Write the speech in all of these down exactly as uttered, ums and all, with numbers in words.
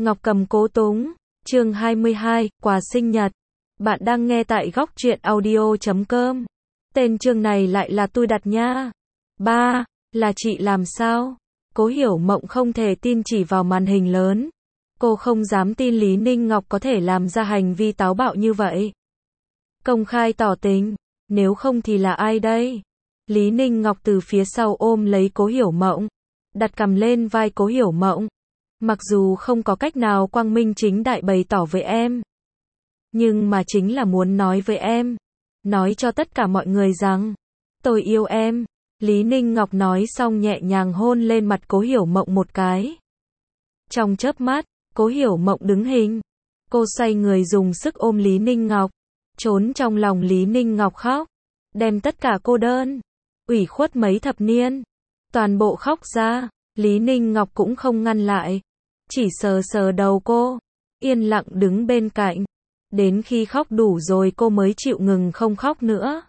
Ngọc Cầm Cố Túng, chương hai mươi hai, quà sinh nhật. Bạn đang nghe tại góc truyện audio chấm com. Tên chương này lại là tôi đặt nha. Ba, là chị làm sao? Cố Hiểu Mộng không thể tin chỉ vào màn hình lớn. Cô không dám tin Lý Ninh Ngọc có thể làm ra hành vi táo bạo như vậy. Công khai tỏ tình, nếu không thì là ai đây? Lý Ninh Ngọc từ phía sau ôm lấy Cố Hiểu Mộng, đặt cằm lên vai Cố Hiểu Mộng. Mặc dù không có cách nào quang minh chính đại bày tỏ với em, nhưng mà chính là muốn nói với em, nói cho tất cả mọi người rằng, tôi yêu em. Lý Ninh Ngọc nói xong nhẹ nhàng hôn lên mặt Cố Hiểu Mộng một cái. Trong chớp mắt, Cố Hiểu Mộng đứng hình. Cô xoay người dùng sức ôm Lý Ninh Ngọc, trốn trong lòng Lý Ninh Ngọc khóc, đem tất cả cô đơn, ủy khuất mấy thập niên, toàn bộ khóc ra. Lý Ninh Ngọc cũng không ngăn lại, chỉ sờ sờ đầu cô, yên lặng đứng bên cạnh. Đến khi khóc đủ rồi cô mới chịu ngừng không khóc nữa.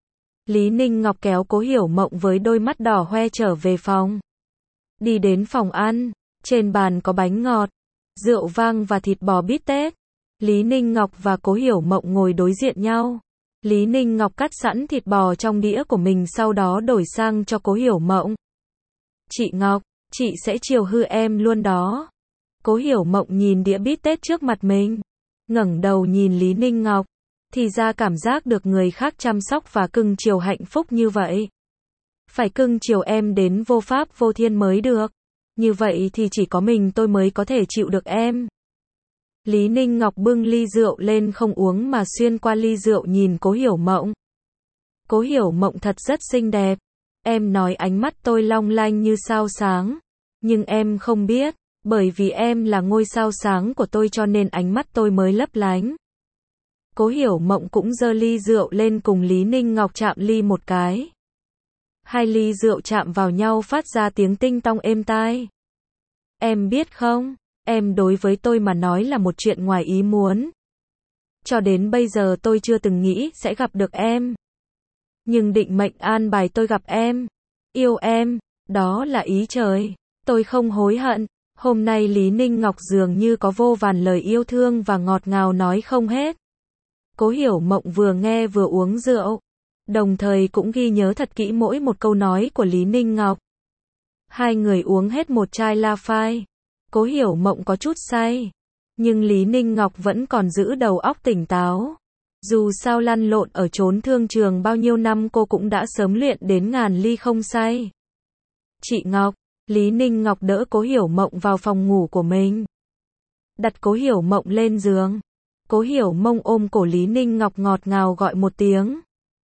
Lý Ninh Ngọc kéo Cố Hiểu Mộng với đôi mắt đỏ hoe trở về phòng. Đi đến phòng ăn, trên bàn có bánh ngọt, rượu vang và thịt bò bít tết. Lý Ninh Ngọc và Cố Hiểu Mộng ngồi đối diện nhau. Lý Ninh Ngọc cắt sẵn thịt bò trong đĩa của mình sau đó đổi sang cho Cố Hiểu Mộng. Chị Ngọc, chị sẽ chiều hư em luôn đó. Cố Hiểu Mộng nhìn đĩa bít tết trước mặt mình, ngẩng đầu nhìn Lý Ninh Ngọc, thì ra cảm giác được người khác chăm sóc và cưng chiều hạnh phúc như vậy. Phải cưng chiều em đến vô pháp vô thiên mới được. Như vậy thì chỉ có mình tôi mới có thể chịu được em. Lý Ninh Ngọc bưng ly rượu lên không uống mà xuyên qua ly rượu nhìn Cố Hiểu Mộng. Cố Hiểu Mộng thật rất xinh đẹp. Em nói ánh mắt tôi long lanh như sao sáng. Nhưng em không biết, bởi vì em là ngôi sao sáng của tôi cho nên ánh mắt tôi mới lấp lánh. Cố Hiểu Mộng cũng giơ ly rượu lên cùng Lý Ninh Ngọc chạm ly một cái. Hai ly rượu chạm vào nhau phát ra tiếng tinh tong êm tai. Em biết không, em đối với tôi mà nói là một chuyện ngoài ý muốn. Cho đến bây giờ tôi chưa từng nghĩ sẽ gặp được em. Nhưng định mệnh an bài tôi gặp em, yêu em, đó là ý trời. Tôi không hối hận. Hôm nay Lý Ninh Ngọc dường như có vô vàn lời yêu thương và ngọt ngào nói không hết. Cố Hiểu Mộng vừa nghe vừa uống rượu, đồng thời cũng ghi nhớ thật kỹ mỗi một câu nói của Lý Ninh Ngọc. Hai người uống hết một chai La Phai. Cố Hiểu Mộng có chút say, nhưng Lý Ninh Ngọc vẫn còn giữ đầu óc tỉnh táo. Dù sao lăn lộn ở chốn thương trường bao nhiêu năm cô cũng đã sớm luyện đến ngàn ly không say. Chị Ngọc, Lý Ninh Ngọc đỡ Cố Hiểu Mộng vào phòng ngủ của mình, đặt Cố Hiểu Mộng lên giường. Cố Hiểu Mộng ôm cổ Lý Ninh Ngọc ngọt ngào gọi một tiếng.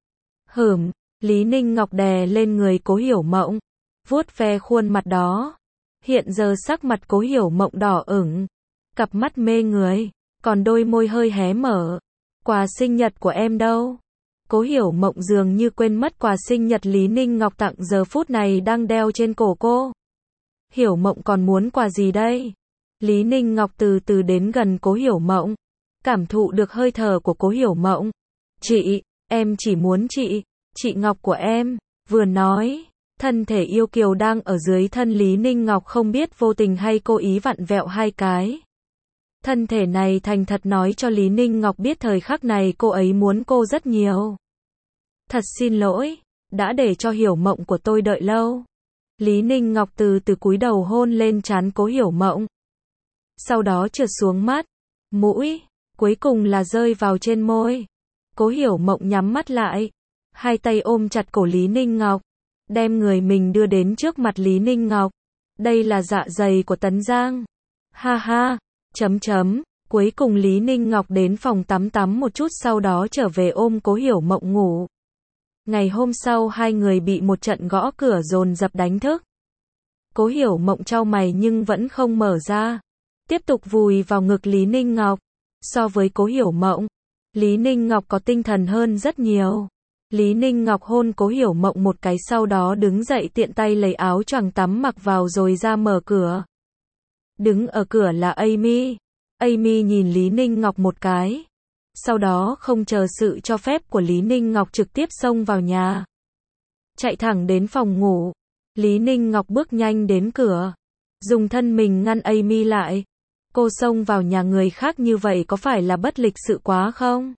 Hửm, Lý Ninh Ngọc đè lên người Cố Hiểu Mộng, vuốt ve khuôn mặt đó. Hiện giờ sắc mặt Cố Hiểu Mộng đỏ ửng, cặp mắt mê người, còn đôi môi hơi hé mở. Quà sinh nhật của em đâu? Cố Hiểu Mộng dường như quên mất quà sinh nhật Lý Ninh Ngọc tặng giờ phút này đang đeo trên cổ cô. Hiểu Mộng còn muốn quà gì đây? Lý Ninh Ngọc từ từ đến gần Cố Hiểu Mộng, cảm thụ được hơi thở của Cố Hiểu Mộng. Chị, em chỉ muốn chị, chị Ngọc của em. Vừa nói, thân thể yêu kiều đang ở dưới thân Lý Ninh Ngọc không biết vô tình hay cố ý vặn vẹo hai cái. Thân thể này thành thật nói cho Lý Ninh Ngọc biết thời khắc này cô ấy muốn cô rất nhiều. Thật xin lỗi, đã để cho Hiểu Mộng của tôi đợi lâu. Lý Ninh Ngọc từ từ cúi đầu hôn lên trán Cố Hiểu Mộng. Sau đó trượt xuống mắt, mũi, cuối cùng là rơi vào trên môi. Cố Hiểu Mộng nhắm mắt lại, hai tay ôm chặt cổ Lý Ninh Ngọc, đem người mình đưa đến trước mặt Lý Ninh Ngọc. Đây là dạ dày của Tấn Giang. Ha ha, chấm chấm, cuối cùng Lý Ninh Ngọc đến phòng tắm tắm một chút sau đó trở về ôm Cố Hiểu Mộng ngủ. Ngày hôm sau hai người bị một trận gõ cửa dồn dập đánh thức. Cố Hiểu Mộng chau mày nhưng vẫn không mở ra, tiếp tục vùi vào ngực Lý Ninh Ngọc. So với Cố Hiểu Mộng, Lý Ninh Ngọc có tinh thần hơn rất nhiều. Lý Ninh Ngọc hôn Cố Hiểu Mộng một cái sau đó đứng dậy tiện tay lấy áo choàng tắm mặc vào rồi ra mở cửa. Đứng ở cửa là Amy. Amy nhìn Lý Ninh Ngọc một cái, sau đó không chờ sự cho phép của Lý Ninh Ngọc trực tiếp xông vào nhà, chạy thẳng đến phòng ngủ. Lý Ninh Ngọc bước nhanh đến cửa, dùng thân mình ngăn Amy lại. Cô xông vào nhà người khác như vậy có phải là bất lịch sự quá không?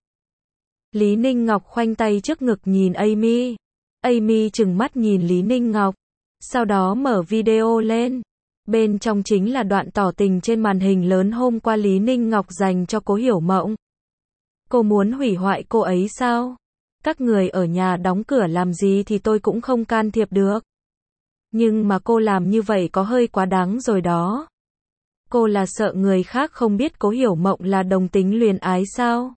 Lý Ninh Ngọc khoanh tay trước ngực nhìn Amy. Amy trừng mắt nhìn Lý Ninh Ngọc. Sau đó mở video lên. Bên trong chính là đoạn tỏ tình trên màn hình lớn hôm qua Lý Ninh Ngọc dành cho Cố Hiểu Mộng. Cô muốn hủy hoại cô ấy sao? Các người ở nhà đóng cửa làm gì thì tôi cũng không can thiệp được. Nhưng mà cô làm như vậy có hơi quá đáng rồi đó. Cô là sợ người khác không biết Cố Hiểu Mộng là đồng tính luyến ái sao?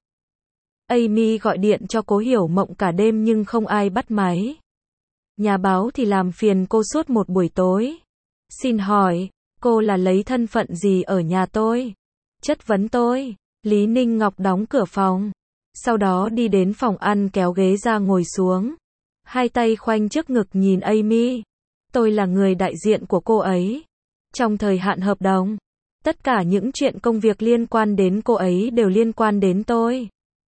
Amy gọi điện cho Cố Hiểu Mộng cả đêm nhưng không ai bắt máy. Nhà báo thì làm phiền cô suốt một buổi tối. Xin hỏi, cô là lấy thân phận gì ở nhà tôi? Chất vấn tôi. Lý Ninh Ngọc đóng cửa phòng. Sau đó đi đến phòng ăn kéo ghế ra ngồi xuống. Hai tay khoanh trước ngực nhìn Amy. Tôi là người đại diện của cô ấy. Trong thời hạn hợp đồng, tất cả những chuyện công việc liên quan đến cô ấy đều liên quan đến tôi.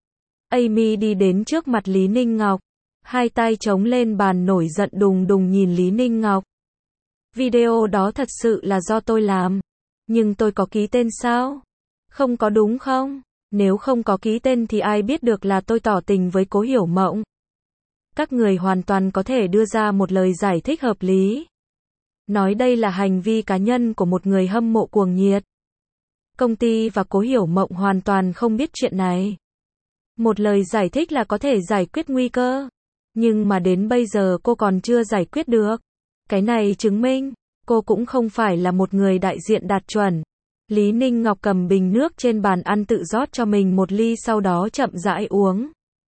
Amy đi đến trước mặt Lý Ninh Ngọc. Hai tay chống lên bàn nổi giận đùng đùng nhìn Lý Ninh Ngọc. Video đó thật sự là do tôi làm. Nhưng tôi có ký tên sao? Không có đúng không? Nếu không có ký tên thì ai biết được là tôi tỏ tình với Cố Hiểu Mộng? Các người hoàn toàn có thể đưa ra một lời giải thích hợp lý. Nói đây là hành vi cá nhân của một người hâm mộ cuồng nhiệt. Công ty và Cố Hiểu Mộng hoàn toàn không biết chuyện này. Một lời giải thích là có thể giải quyết nguy cơ. Nhưng mà đến bây giờ cô còn chưa giải quyết được. Cái này chứng minh, cô cũng không phải là một người đại diện đạt chuẩn. Lý Ninh Ngọc cầm bình nước trên bàn ăn tự rót cho mình một ly sau đó chậm rãi uống.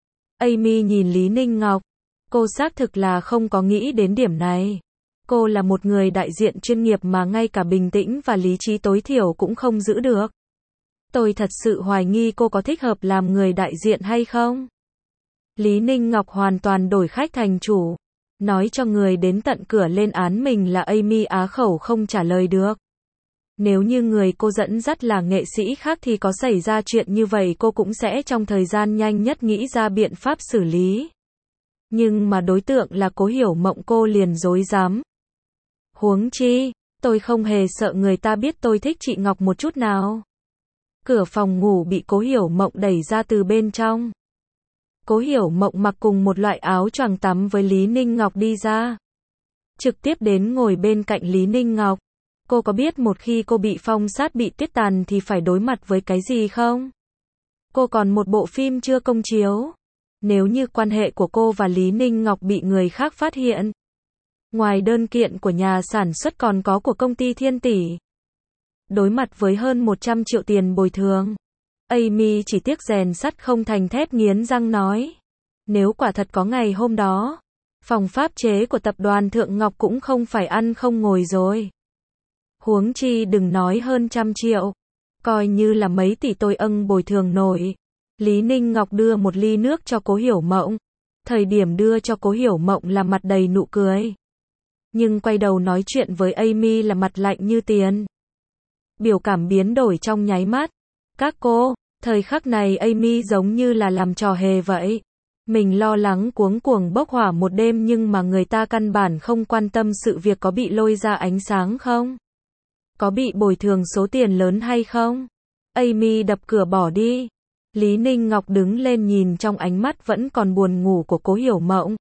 Amy nhìn Lý Ninh Ngọc. Cô xác thực là không có nghĩ đến điểm này. Cô là một người đại diện chuyên nghiệp mà ngay cả bình tĩnh và lý trí tối thiểu cũng không giữ được. Tôi thật sự hoài nghi cô có thích hợp làm người đại diện hay không? Lý Ninh Ngọc hoàn toàn đổi khách thành chủ. Nói cho người đến tận cửa lên án mình là Amy á khẩu không trả lời được. Nếu như người cô dẫn dắt là nghệ sĩ khác thì có xảy ra chuyện như vậy cô cũng sẽ trong thời gian nhanh nhất nghĩ ra biện pháp xử lý. Nhưng mà đối tượng là Cố Hiểu Mộng cô liền rối rắm. Huống chi, tôi không hề sợ người ta biết tôi thích chị Ngọc một chút nào. Cửa phòng ngủ bị Cố Hiểu Mộng đẩy ra từ bên trong. Cố Hiểu Mộng mặc cùng một loại áo choàng tắm với Lý Ninh Ngọc đi ra. Trực tiếp đến ngồi bên cạnh Lý Ninh Ngọc. Cô có biết một khi cô bị phong sát bị tuyết tàn thì phải đối mặt với cái gì không? Cô còn một bộ phim chưa công chiếu. Nếu như quan hệ của cô và Lý Ninh Ngọc bị người khác phát hiện. Ngoài đơn kiện của nhà sản xuất còn có của công ty Thiên Tỷ. Đối mặt với hơn một trăm triệu tiền bồi thường. Amy chỉ tiếc rèn sắt không thành thép nghiến răng nói. Nếu quả thật có ngày hôm đó, phòng pháp chế của tập đoàn Thượng Ngọc cũng không phải ăn không ngồi rồi. Huống chi đừng nói hơn trăm triệu. Coi như là mấy tỷ tôi âng bồi thường nổi. Lý Ninh Ngọc đưa một ly nước cho Cố Hiểu Mộng. Thời điểm đưa cho Cố Hiểu Mộng là mặt đầy nụ cười. Nhưng quay đầu nói chuyện với Amy là mặt lạnh như tiền. Biểu cảm biến đổi trong nháy mắt. Các cô, thời khắc này Amy giống như là làm trò hề vậy. Mình lo lắng cuống cuồng bốc hỏa một đêm nhưng mà người ta căn bản không quan tâm sự việc có bị lôi ra ánh sáng không? Có bị bồi thường số tiền lớn hay không? Amy đập cửa bỏ đi. Lý Ninh Ngọc đứng lên nhìn trong ánh mắt vẫn còn buồn ngủ của Cố Hiểu Mộng.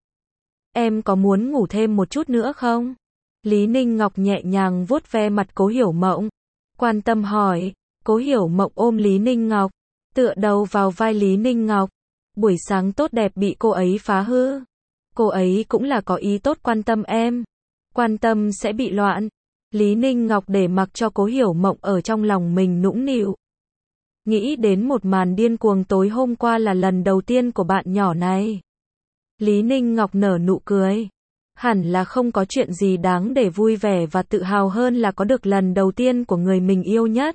Em có muốn ngủ thêm một chút nữa không? Lý Ninh Ngọc nhẹ nhàng vuốt ve mặt Cố Hiểu Mộng. Quan tâm hỏi. Cố Hiểu Mộng ôm Lý Ninh Ngọc. Tựa đầu vào vai Lý Ninh Ngọc. Buổi sáng tốt đẹp bị cô ấy phá hư. Cô ấy cũng là có ý tốt quan tâm em. Quan tâm sẽ bị loạn. Lý Ninh Ngọc để mặc cho Cố Hiểu Mộng ở trong lòng mình nũng nịu. Nghĩ đến một màn điên cuồng tối hôm qua là lần đầu tiên của bạn nhỏ này. Lý Ninh Ngọc nở nụ cười. Hẳn là không có chuyện gì đáng để vui vẻ và tự hào hơn là có được lần đầu tiên của người mình yêu nhất.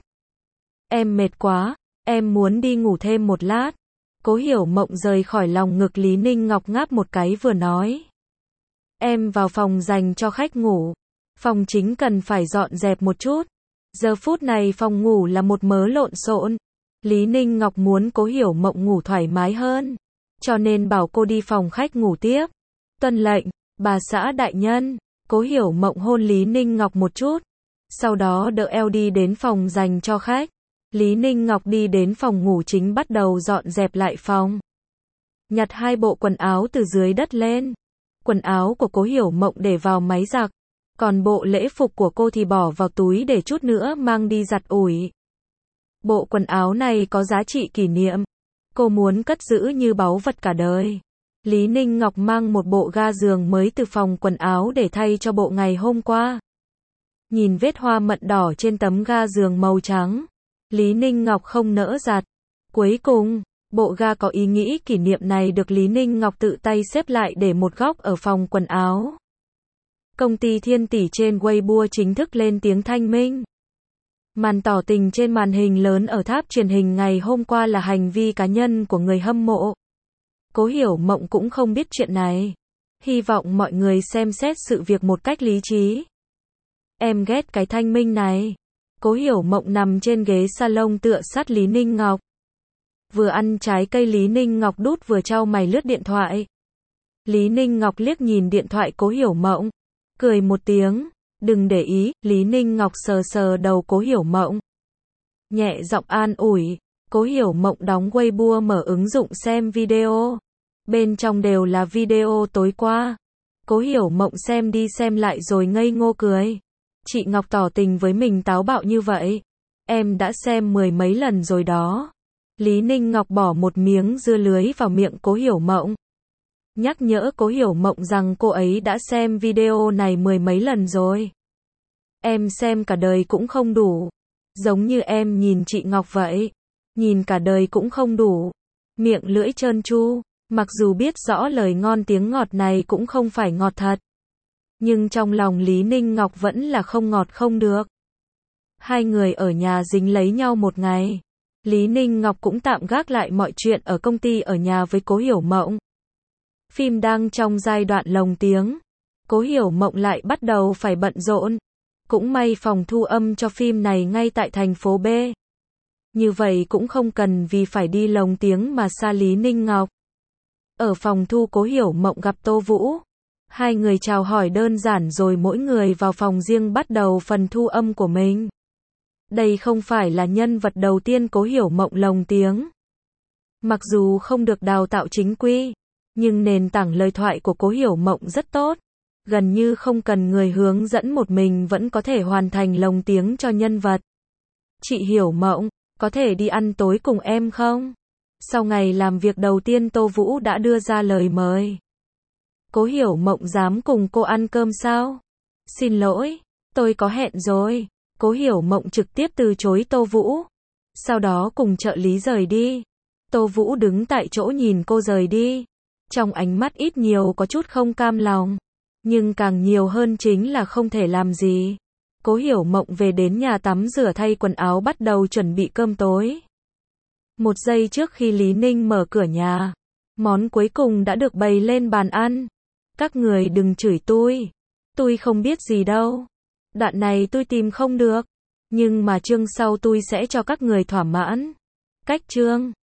Em mệt quá, em muốn đi ngủ thêm một lát. Cố Hiểu Mộng rời khỏi lòng ngực Lý Ninh Ngọc ngáp một cái vừa nói. Em vào phòng dành cho khách ngủ. Phòng chính cần phải dọn dẹp một chút. Giờ phút này phòng ngủ là một mớ lộn xộn. Lý Ninh Ngọc muốn Cố Hiểu Mộng ngủ thoải mái hơn. Cho nên bảo cô đi phòng khách ngủ tiếp. Tuân lệnh, bà xã đại nhân. Cố Hiểu Mộng hôn Lý Ninh Ngọc một chút. Sau đó đỡ eo đi đến phòng dành cho khách. Lý Ninh Ngọc đi đến phòng ngủ chính bắt đầu dọn dẹp lại phòng. Nhặt hai bộ quần áo từ dưới đất lên. Quần áo của Cố Hiểu Mộng để vào máy giặt. Còn bộ lễ phục của cô thì bỏ vào túi để chút nữa mang đi giặt ủi. Bộ quần áo này có giá trị kỷ niệm. Cô muốn cất giữ như báu vật cả đời. Lý Ninh Ngọc mang một bộ ga giường mới từ phòng quần áo để thay cho bộ ngày hôm qua. Nhìn vết hoa mận đỏ trên tấm ga giường màu trắng. Lý Ninh Ngọc không nỡ giặt. Cuối cùng, bộ ga có ý nghĩ kỷ niệm này được Lý Ninh Ngọc tự tay xếp lại để một góc ở phòng quần áo. Công ty Thiên Tỷ trên Weibo chính thức lên tiếng thanh minh. Màn tỏ tình trên màn hình lớn ở tháp truyền hình ngày hôm qua là hành vi cá nhân của người hâm mộ. Cố Hiểu Mộng cũng không biết chuyện này. Hy vọng mọi người xem xét sự việc một cách lý trí. Em ghét cái thanh minh này. Cố Hiểu Mộng nằm trên ghế salon tựa sát Lý Ninh Ngọc. Vừa ăn trái cây Lý Ninh Ngọc đút vừa chau mày lướt điện thoại. Lý Ninh Ngọc liếc nhìn điện thoại Cố Hiểu Mộng. Cười một tiếng. Đừng để ý, Lý Ninh Ngọc sờ sờ đầu Cố Hiểu Mộng. Nhẹ giọng an ủi. Cố Hiểu Mộng đóng Weibo mở ứng dụng xem video. Bên trong đều là video tối qua. Cố Hiểu Mộng xem đi xem lại rồi ngây ngô cười. Chị Ngọc tỏ tình với mình táo bạo như vậy. Em đã xem mười mấy lần rồi đó. Lý Ninh Ngọc bỏ một miếng dưa lưới vào miệng Cố Hiểu Mộng. Nhắc nhở Cố Hiểu Mộng rằng cô ấy đã xem video này mười mấy lần rồi. Em xem cả đời cũng không đủ. Giống như em nhìn chị Ngọc vậy. Nhìn cả đời cũng không đủ. Miệng lưỡi trơn tru. Mặc dù biết rõ lời ngon tiếng ngọt này cũng không phải ngọt thật. Nhưng trong lòng Lý Ninh Ngọc vẫn là không ngọt không được. Hai người ở nhà dính lấy nhau một ngày. Lý Ninh Ngọc cũng tạm gác lại mọi chuyện ở công ty ở nhà với Cố Hiểu Mộng. Phim đang trong giai đoạn lồng tiếng. Cố Hiểu Mộng lại bắt đầu phải bận rộn. Cũng may phòng thu âm cho phim này ngay tại thành phố B. Như vậy cũng không cần vì phải đi lồng tiếng mà xa Lý Ninh Ngọc. Ở phòng thu Cố Hiểu Mộng gặp Tô Vũ. Hai người chào hỏi đơn giản rồi mỗi người vào phòng riêng bắt đầu phần thu âm của mình. Đây không phải là nhân vật đầu tiên Cố Hiểu Mộng lồng tiếng. Mặc dù không được đào tạo chính quy, nhưng nền tảng lời thoại của Cố Hiểu Mộng rất tốt. Gần như không cần người hướng dẫn, một mình vẫn có thể hoàn thành lồng tiếng cho nhân vật. Chị Hiểu Mộng, có thể đi ăn tối cùng em không? Sau ngày làm việc đầu tiên Tô Vũ đã đưa ra lời mời. Cố Hiểu Mộng dám cùng cô ăn cơm sao? Xin lỗi, tôi có hẹn rồi. Cố Hiểu Mộng trực tiếp từ chối Tô Vũ. Sau đó cùng trợ lý rời đi. Tô Vũ đứng tại chỗ nhìn cô rời đi. Trong ánh mắt ít nhiều có chút không cam lòng. Nhưng càng nhiều hơn chính là không thể làm gì. Cố Hiểu Mộng về đến nhà tắm rửa thay quần áo bắt đầu chuẩn bị cơm tối. Một giây trước khi Lý Ninh mở cửa nhà, món cuối cùng đã được bày lên bàn ăn. Các người đừng chửi tôi. Tôi không biết gì đâu. Đoạn này tôi tìm không được. Nhưng mà chương sau tôi sẽ cho các người thỏa mãn. Cách chương